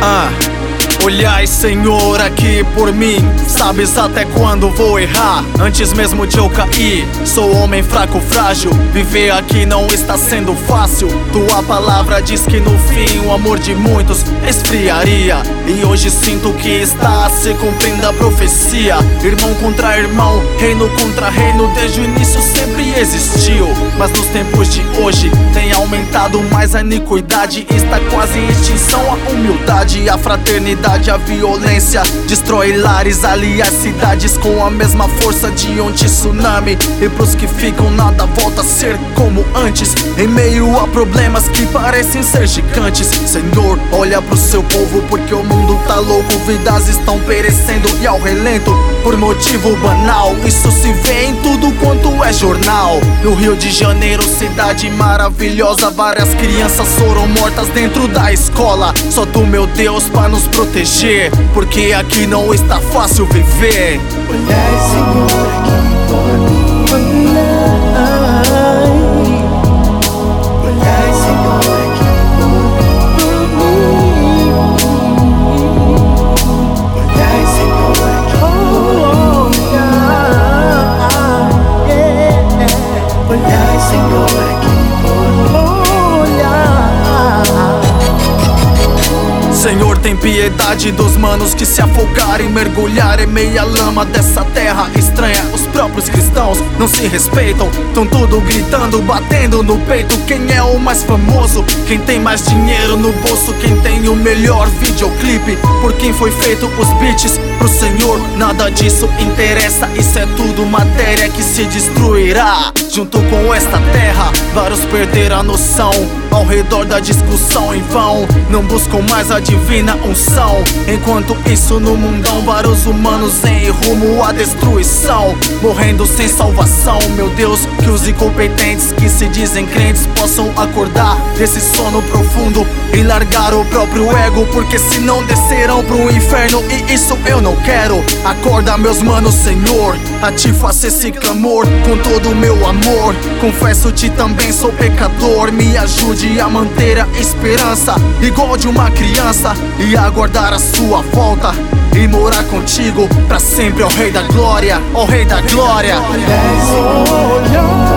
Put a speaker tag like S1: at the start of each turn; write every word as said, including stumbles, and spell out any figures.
S1: Ah, olhai, Senhor, aqui por mim. Sabes até quando vou errar, antes mesmo de eu cair. Sou homem fraco, frágil, viver aqui não está sendo fácil. Tua palavra diz que no fim o amor de muitos esfriaria, e hoje sinto que está se cumprindo a profecia. Irmão contra irmão, reino contra reino, desde o início sempre existiu. Mas nos tempos de hoje tem aumentado mais a iniquidade, está quase em extinção a humildade, a fraternidade, a violência destrói lares, aliás cidades com a mesma força de um tsunami. E pros que ficam nada volta a ser como antes, em meio a problemas que parecem ser gigantes. Senhor, olha pro seu povo porque o mundo tá louco, vidas estão perecendo e ao relento por motivo banal. Isso se vê em tudo quanto é jornal. No Rio de Janeiro, cidade maravilhosa, várias crianças foram mortas dentro da escola. Só tu, meu Deus, pra nos proteger, porque aqui não está fácil viver.
S2: Olhai, Senhor, aqui por mim. Olhai, olhai, Senhor, aqui por mim. Olhai, Senhor, aqui por mim. Olhai, Senhor, aqui por mim.
S1: Senhor, tem piedade dos manos que se afogarem, mergulhar em meia lama dessa terra estranha. Os próprios cristãos não se respeitam, tão tudo gritando, batendo no peito. Quem é o mais famoso? Quem tem mais dinheiro no bolso? Quem tem o melhor videoclipe? Por quem foi feito os beats? Pro Senhor nada disso interessa, isso é tudo matéria que se destruirá. Junto com esta terra, vários perderam a noção ao redor da discussão em vão, não buscam mais a divina unção. Enquanto isso no mundão, vários humanos em rumo à destruição, morrendo sem salvação. Meu Deus, que os incompetentes que se dizem crentes possam acordar desse sono profundo e largar o próprio ego, porque senão descerão pro inferno e isso eu não quero. Acorda, meus manos, Senhor, a ti faço esse clamor com todo o meu amor. Confesso-te também sou pecador, me ajude a manter a esperança igual de uma criança e aguardar a sua volta e morar contigo pra sempre, ó Rei da Glória, ó Rei da Glória.
S2: Olhai, Senhor,